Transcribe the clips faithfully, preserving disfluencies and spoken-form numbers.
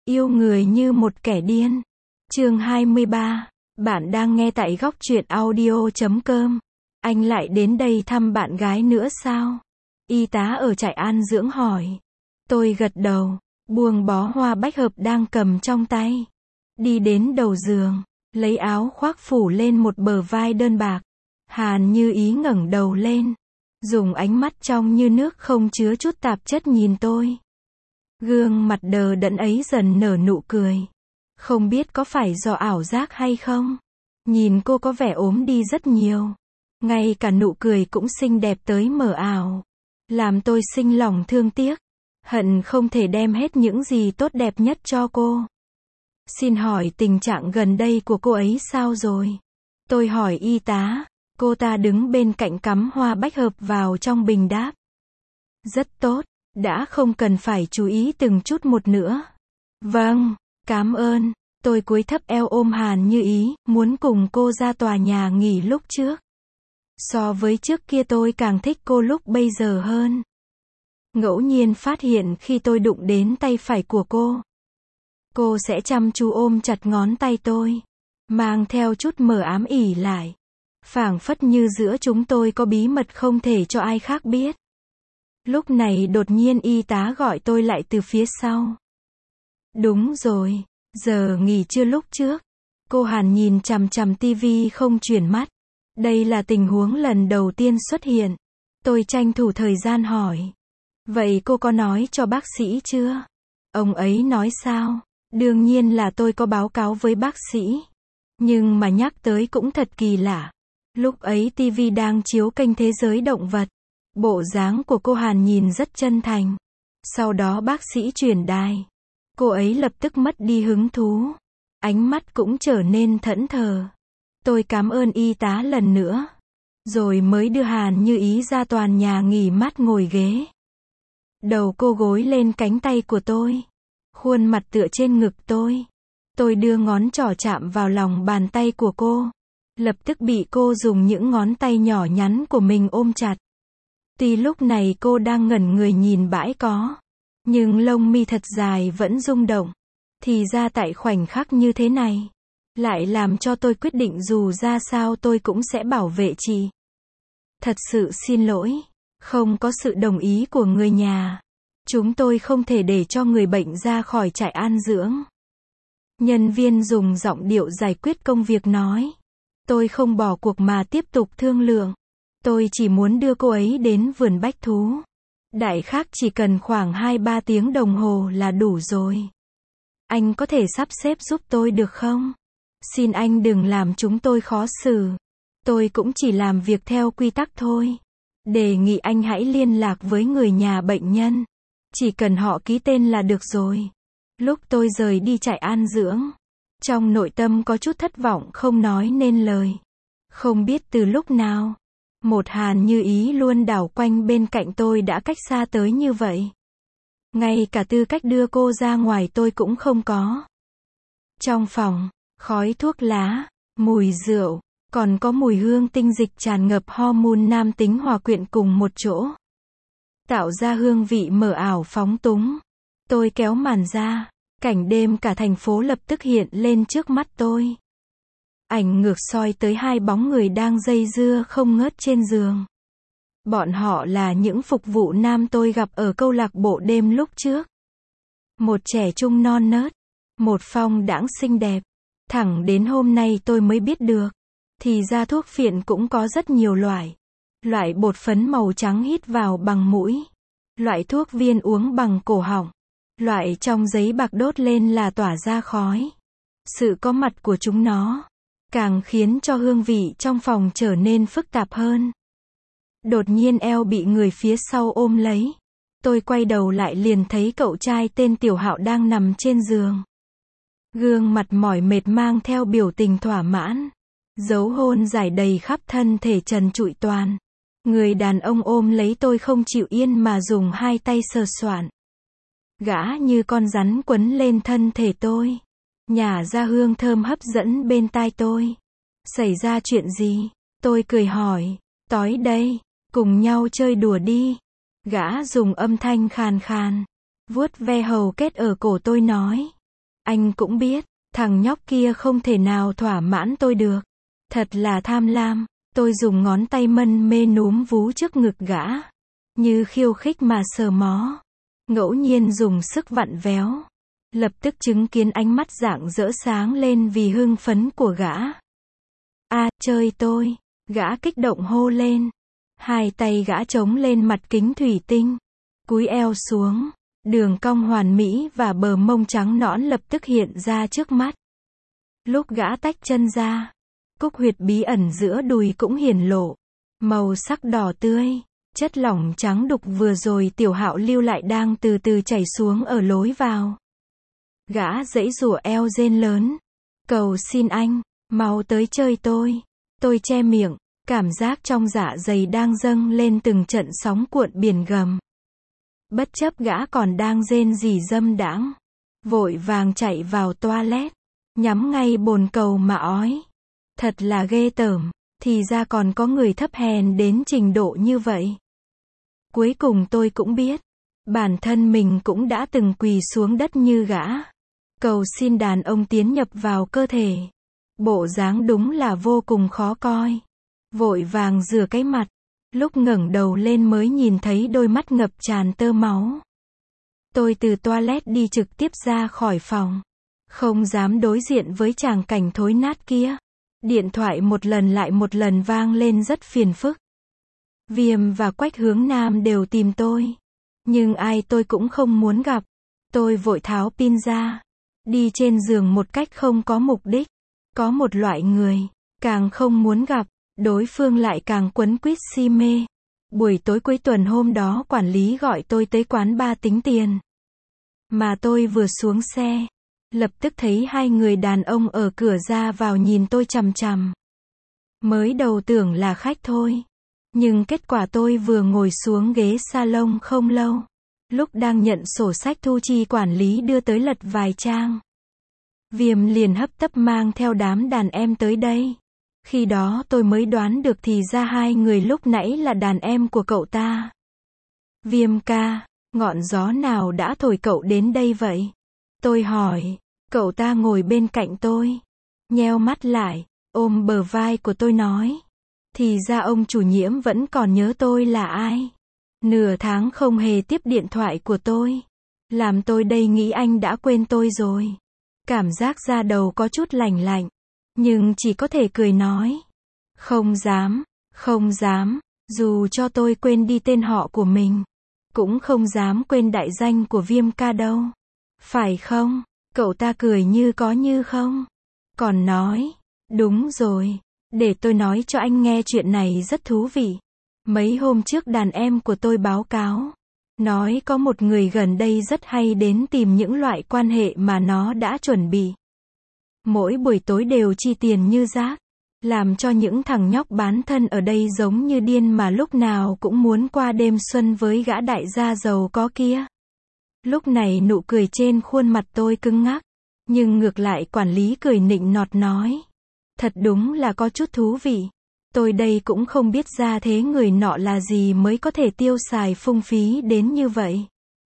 Yêu người như một kẻ điên. Chương hai mươi ba. Bạn đang nghe tại góc truyện audio chấm com. Anh lại đến đây thăm bạn gái nữa sao? Y tá ở trại an dưỡng hỏi. Tôi gật đầu, buông bó hoa bách hợp đang cầm trong tay. Đi đến đầu giường, lấy áo khoác phủ lên một bờ vai đơn bạc. Hàn Như Ý ngẩng đầu lên, dùng ánh mắt trong như nước không chứa chút tạp chất nhìn tôi. Gương mặt đờ đẫn ấy dần nở nụ cười. Không biết có phải do ảo giác hay không? Nhìn cô có vẻ ốm đi rất nhiều. Ngay cả nụ cười cũng xinh đẹp tới mờ ảo. Làm tôi sinh lòng thương tiếc. Hận không thể đem hết những gì tốt đẹp nhất cho cô. Xin hỏi tình trạng gần đây của cô ấy sao rồi? Tôi hỏi y tá. Cô ta đứng bên cạnh cắm hoa bách hợp vào trong bình đáp. Rất tốt, đã không cần phải chú ý từng chút một nữa. Vâng, cảm ơn. Tôi cúi thấp eo ôm Hàn Như Ý, muốn cùng cô ra tòa nhà nghỉ lúc trước. So với trước kia tôi càng thích cô lúc bây giờ hơn. Ngẫu nhiên phát hiện khi tôi đụng đến tay phải của cô, cô sẽ chăm chú ôm chặt ngón tay tôi, mang theo chút mờ ám ỉ lại. Phảng phất như giữa chúng tôi có bí mật không thể cho ai khác biết. Lúc này đột nhiên y tá gọi tôi lại từ phía sau. Đúng rồi, giờ nghỉ trưa lúc trước. Cô Hàn nhìn chằm chằm tivi không chuyển mắt. Đây là tình huống lần đầu tiên xuất hiện. Tôi tranh thủ thời gian hỏi. Vậy cô có nói cho bác sĩ chưa? Ông ấy nói sao? Đương nhiên là tôi có báo cáo với bác sĩ. Nhưng mà nhắc tới cũng thật kỳ lạ. Lúc ấy tivi đang chiếu kênh Thế giới động vật. Bộ dáng của cô Hàn nhìn rất chân thành. Sau đó bác sĩ chuyển đài. Cô ấy lập tức mất đi hứng thú. Ánh mắt cũng trở nên thẫn thờ. Tôi cảm ơn y tá lần nữa. Rồi mới đưa Hàn Như Ý ra toàn nhà nghỉ mát ngồi ghế. Đầu cô gối lên cánh tay của tôi. Khuôn mặt tựa trên ngực tôi. Tôi đưa ngón trỏ chạm vào lòng bàn tay của cô. Lập tức bị cô dùng những ngón tay nhỏ nhắn của mình ôm chặt. Tuy lúc này cô đang ngẩn người nhìn bãi cỏ, nhưng lông mi thật dài vẫn rung động. Thì ra tại khoảnh khắc như thế này, lại làm cho tôi quyết định dù ra sao tôi cũng sẽ bảo vệ chị. Thật sự xin lỗi, không có sự đồng ý của người nhà. Chúng tôi không thể để cho người bệnh ra khỏi trại an dưỡng. Nhân viên dùng giọng điệu giải quyết công việc nói. Tôi không bỏ cuộc mà tiếp tục thương lượng. Tôi chỉ muốn đưa cô ấy đến vườn bách thú. Đại khái chỉ cần khoảng hai ba tiếng đồng hồ là đủ rồi. Anh có thể sắp xếp giúp tôi được không? Xin anh đừng làm chúng tôi khó xử. Tôi cũng chỉ làm việc theo quy tắc thôi. Đề nghị anh hãy liên lạc với người nhà bệnh nhân. Chỉ cần họ ký tên là được rồi. Lúc tôi rời đi trại an dưỡng, trong nội tâm có chút thất vọng không nói nên lời. Không biết từ lúc nào, một Hàn Như Ý luôn đảo quanh bên cạnh tôi đã cách xa tới như vậy. Ngay cả tư cách đưa cô ra ngoài tôi cũng không có. Trong phòng, khói thuốc lá, mùi rượu, còn có mùi hương tinh dịch tràn ngập hormone nam tính hòa quyện cùng một chỗ. Tạo ra hương vị mờ ảo phóng túng. Tôi kéo màn ra, cảnh đêm cả thành phố lập tức hiện lên trước mắt tôi. Ảnh ngược soi tới hai bóng người đang dây dưa không ngớt trên giường. Bọn họ là những phục vụ nam tôi gặp ở câu lạc bộ đêm lúc trước. Một trẻ trung non nớt, một phong đãng xinh đẹp. Thẳng đến hôm nay tôi mới biết được, thì ra thuốc phiện cũng có rất nhiều loại. Loại bột phấn màu trắng hít vào bằng mũi. Loại thuốc viên uống bằng cổ họng. Loại trong giấy bạc đốt lên là tỏa ra khói. Sự có mặt của chúng nó càng khiến cho hương vị trong phòng trở nên phức tạp hơn. Đột nhiên eo bị người phía sau ôm lấy. Tôi quay đầu lại liền thấy cậu trai tên Tiểu Hạo đang nằm trên giường. Gương mặt mỏi mệt mang theo biểu tình thỏa mãn. Dấu hôn rải đầy khắp thân thể trần trụi toàn. Người đàn ông ôm lấy tôi không chịu yên mà dùng hai tay sờ soạn. Gã như con rắn quấn lên thân thể tôi. Nhả ra hương thơm hấp dẫn bên tai tôi. Xảy ra chuyện gì? Tôi cười hỏi. Tối đây, cùng nhau chơi đùa đi. Gã dùng âm thanh khàn khàn, vuốt ve hầu kết ở cổ tôi nói. Anh cũng biết, thằng nhóc kia không thể nào thỏa mãn tôi được. Thật là tham lam. Tôi dùng ngón tay mân mê núm vú trước ngực gã. Như khiêu khích mà sờ mó. Ngẫu nhiên dùng sức vặn véo. Lập tức chứng kiến ánh mắt rạng rỡ sáng lên vì hưng phấn của gã. A, chơi tôi. Gã kích động hô lên. Hai tay gã chống lên mặt kính thủy tinh. Cúi eo xuống. Đường cong hoàn mỹ và bờ mông trắng nõn lập tức hiện ra trước mắt. Lúc gã tách chân ra, cúc huyệt bí ẩn giữa đùi cũng hiển lộ. Màu sắc đỏ tươi, chất lỏng trắng đục vừa rồi Tiểu Hạo lưu lại đang từ từ chảy xuống ở lối vào. Gã giãy giụa eo rên lớn. Cầu xin anh, mau tới chơi tôi. Tôi che miệng, cảm giác trong dạ dày đang dâng lên từng trận sóng cuộn biển gầm. Bất chấp gã còn đang rên rỉ dâm đãng, vội vàng chạy vào toilet, nhắm ngay bồn cầu mà ói. Thật là ghê tởm, thì ra còn có người thấp hèn đến trình độ như vậy. Cuối cùng tôi cũng biết, bản thân mình cũng đã từng quỳ xuống đất như gã, cầu xin đàn ông tiến nhập vào cơ thể. Bộ dáng đúng là vô cùng khó coi. Vội vàng rửa cái mặt, lúc ngẩng đầu lên mới nhìn thấy đôi mắt ngập tràn tơ máu. Tôi từ toilet đi trực tiếp ra khỏi phòng, không dám đối diện với tràng cảnh thối nát kia. Điện thoại một lần lại một lần vang lên rất phiền phức. Viêm và Quách Hướng Nam đều tìm tôi, nhưng ai tôi cũng không muốn gặp. Tôi vội tháo pin ra, đi trên giường một cách không có mục đích. Có một loại người, càng không muốn gặp, đối phương lại càng quấn quýt si mê. Buổi tối cuối tuần hôm đó quản lý gọi tôi tới quán bar tính tiền. Mà tôi vừa xuống xe, lập tức thấy hai người đàn ông ở cửa ra vào nhìn tôi chằm chằm. Mới đầu tưởng là khách thôi, nhưng kết quả tôi vừa ngồi xuống ghế salon không lâu, lúc đang nhận sổ sách thu chi quản lý đưa tới lật vài trang. Viêm liền hấp tấp mang theo đám đàn em tới đây. Khi đó tôi mới đoán được thì ra hai người lúc nãy là đàn em của cậu ta. Viêm ca, ngọn gió nào đã thổi cậu đến đây vậy? Tôi hỏi. Cậu ta ngồi bên cạnh tôi, nheo mắt lại, ôm bờ vai của tôi nói. Thì ra ông chủ nhiễm vẫn còn nhớ tôi là ai. Nửa tháng không hề tiếp điện thoại của tôi, làm tôi đây nghĩ anh đã quên tôi rồi. Cảm giác da đầu có chút lạnh lạnh, nhưng chỉ có thể cười nói. Không dám, không dám, dù cho tôi quên đi tên họ của mình, cũng không dám quên đại danh của Viêm ca đâu. Phải không? Cậu ta cười như có như không. Còn nói, đúng rồi, để tôi nói cho anh nghe chuyện này rất thú vị. Mấy hôm trước đàn em của tôi báo cáo, nói có một người gần đây rất hay đến tìm những loại quan hệ mà nó đã chuẩn bị. Mỗi buổi tối đều chi tiền như rác, làm cho những thằng nhóc bán thân ở đây giống như điên mà lúc nào cũng muốn qua đêm xuân với gã đại gia giàu có kia. Lúc này nụ cười trên khuôn mặt tôi cứng ngắc, nhưng ngược lại quản lý cười nịnh nọt nói. Thật đúng là có chút thú vị. Tôi đây cũng không biết ra thế người nọ là gì mới có thể tiêu xài phung phí đến như vậy.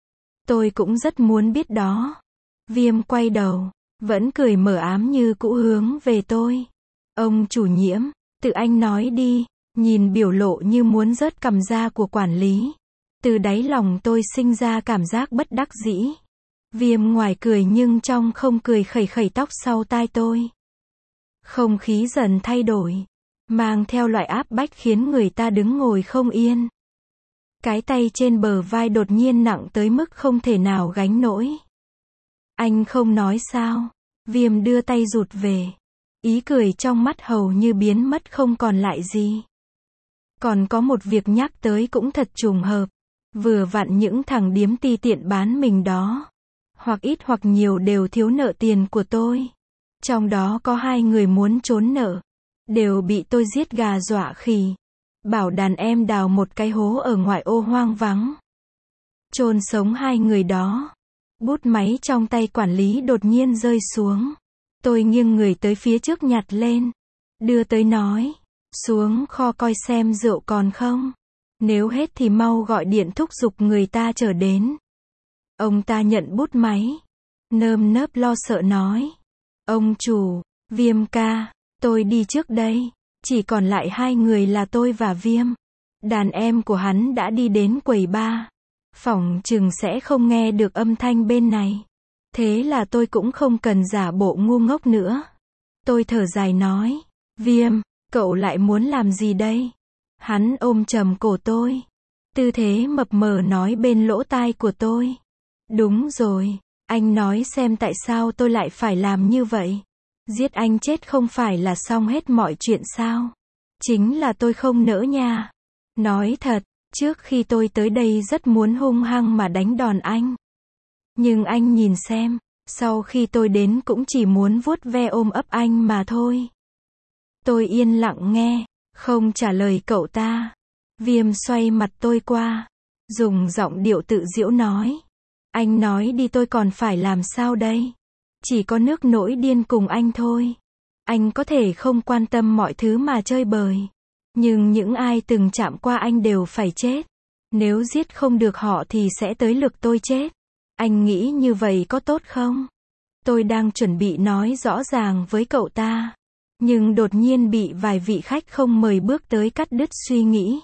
Tôi cũng rất muốn biết đó. Viêm quay đầu, vẫn cười mờ ám như cũ hướng về tôi. Ông chủ nhiễm, tự anh nói đi, nhìn biểu lộ như muốn rớt cằm ra của quản lý. Từ đáy lòng tôi sinh ra cảm giác bất đắc dĩ. Viêm ngoài cười nhưng trong không cười khẩy khẩy tóc sau tai tôi. Không khí dần thay đổi, mang theo loại áp bách khiến người ta đứng ngồi không yên. Cái tay trên bờ vai đột nhiên nặng tới mức không thể nào gánh nổi. Anh không nói sao? Viêm đưa tay rụt về. Ý cười trong mắt hầu như biến mất không còn lại gì. Còn có một việc nhắc tới cũng thật trùng hợp. Vừa vặn những thằng điếm ti tiện bán mình đó, hoặc ít hoặc nhiều đều thiếu nợ tiền của tôi. Trong đó có hai người muốn trốn nợ, đều bị tôi giết gà dọa khỉ. Bảo đàn em đào một cái hố ở ngoại ô hoang vắng, chôn sống hai người đó. Bút máy trong tay quản lý đột nhiên rơi xuống. Tôi nghiêng người tới phía trước nhặt lên, đưa tới nói, xuống kho coi xem rượu còn không. Nếu hết thì mau gọi điện thúc giục người ta trở đến. Ông ta nhận bút máy, nơm nớp lo sợ nói. Ông chủ, Viêm ca, tôi đi trước đây. Chỉ còn lại hai người là tôi và Viêm. Đàn em của hắn đã đi đến quầy bar. Phỏng chừng sẽ không nghe được âm thanh bên này. Thế là tôi cũng không cần giả bộ ngu ngốc nữa. Tôi thở dài nói. Viêm, cậu lại muốn làm gì đây? Hắn ôm chầm cổ tôi. Tư thế mập mờ nói bên lỗ tai của tôi. Đúng rồi, anh nói xem tại sao tôi lại phải làm như vậy. Giết anh chết không phải là xong hết mọi chuyện sao? Chính là tôi không nỡ nha. Nói thật, trước khi tôi tới đây rất muốn hung hăng mà đánh đòn anh. Nhưng anh nhìn xem, sau khi tôi đến cũng chỉ muốn vuốt ve ôm ấp anh mà thôi. Tôi yên lặng nghe, không trả lời cậu ta. Viêm xoay mặt tôi qua, dùng giọng điệu tự giễu nói. Anh nói đi tôi còn phải làm sao đây? Chỉ có nước nỗi điên cùng anh thôi. Anh có thể không quan tâm mọi thứ mà chơi bời. Nhưng những ai từng chạm qua anh đều phải chết. Nếu giết không được họ thì sẽ tới lượt tôi chết. Anh nghĩ như vậy có tốt không? Tôi đang chuẩn bị nói rõ ràng với cậu ta. Nhưng đột nhiên bị vài vị khách không mời bước tới cắt đứt suy nghĩ.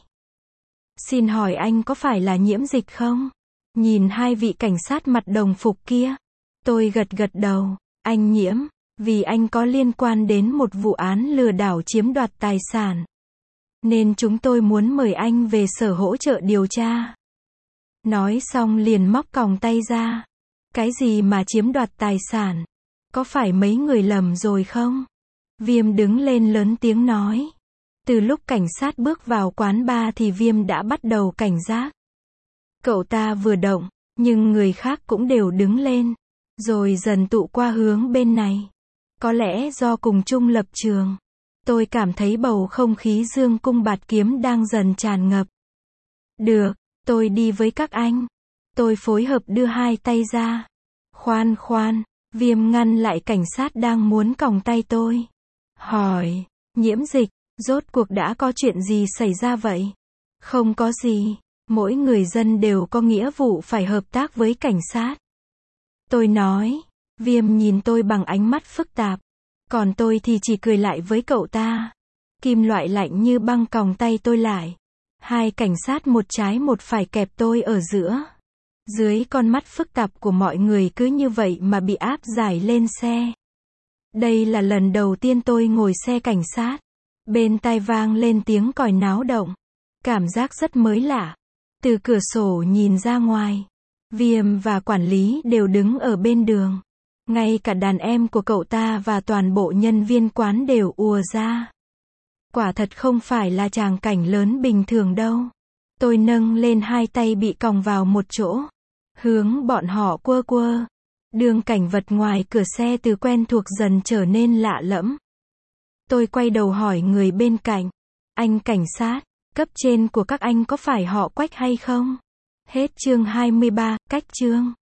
Xin hỏi anh có phải là Nhiễm Dịch không? Nhìn hai vị cảnh sát mặt đồng phục kia. Tôi gật gật đầu. Anh Nhiễm, vì anh có liên quan đến một vụ án lừa đảo chiếm đoạt tài sản. Nên chúng tôi muốn mời anh về sở hỗ trợ điều tra. Nói xong liền móc còng tay ra. Cái gì mà chiếm đoạt tài sản? Có phải mấy người lầm rồi không? Viêm đứng lên lớn tiếng nói. Từ lúc cảnh sát bước vào quán bar thì Viêm đã bắt đầu cảnh giác. Cậu ta vừa động, nhưng người khác cũng đều đứng lên. Rồi dần tụ qua hướng bên này. Có lẽ do cùng chung lập trường. Tôi cảm thấy bầu không khí dương cung bạt kiếm đang dần tràn ngập. Được, tôi đi với các anh. Tôi phối hợp đưa hai tay ra. Khoan khoan, Viêm ngăn lại cảnh sát đang muốn còng tay tôi. Hỏi, Nhiễm Dịch, rốt cuộc đã có chuyện gì xảy ra vậy? Không có gì, mỗi người dân đều có nghĩa vụ phải hợp tác với cảnh sát. Tôi nói, Viêm nhìn tôi bằng ánh mắt phức tạp. Còn tôi thì chỉ cười lại với cậu ta. Kim loại lạnh như băng còng tay tôi lại. Hai cảnh sát một trái một phải kẹp tôi ở giữa. Dưới con mắt phức tạp của mọi người cứ như vậy mà bị áp giải lên xe. Đây là lần đầu tiên tôi ngồi xe cảnh sát. Bên tai vang lên tiếng còi náo động. Cảm giác rất mới lạ. Từ cửa sổ nhìn ra ngoài. Viêm và quản lý đều đứng ở bên đường. Ngay cả đàn em của cậu ta và toàn bộ nhân viên quán đều ùa ra. Quả thật không phải là tràng cảnh lớn bình thường đâu. Tôi nâng lên hai tay bị còng vào một chỗ. Hướng bọn họ quơ quơ. Đường cảnh vật ngoài cửa xe từ quen thuộc dần trở nên lạ lẫm. Tôi quay đầu hỏi người bên cạnh. Anh cảnh sát, cấp trên của các anh có phải họ Quách hay không? Hết chương hai mươi ba, cách chương.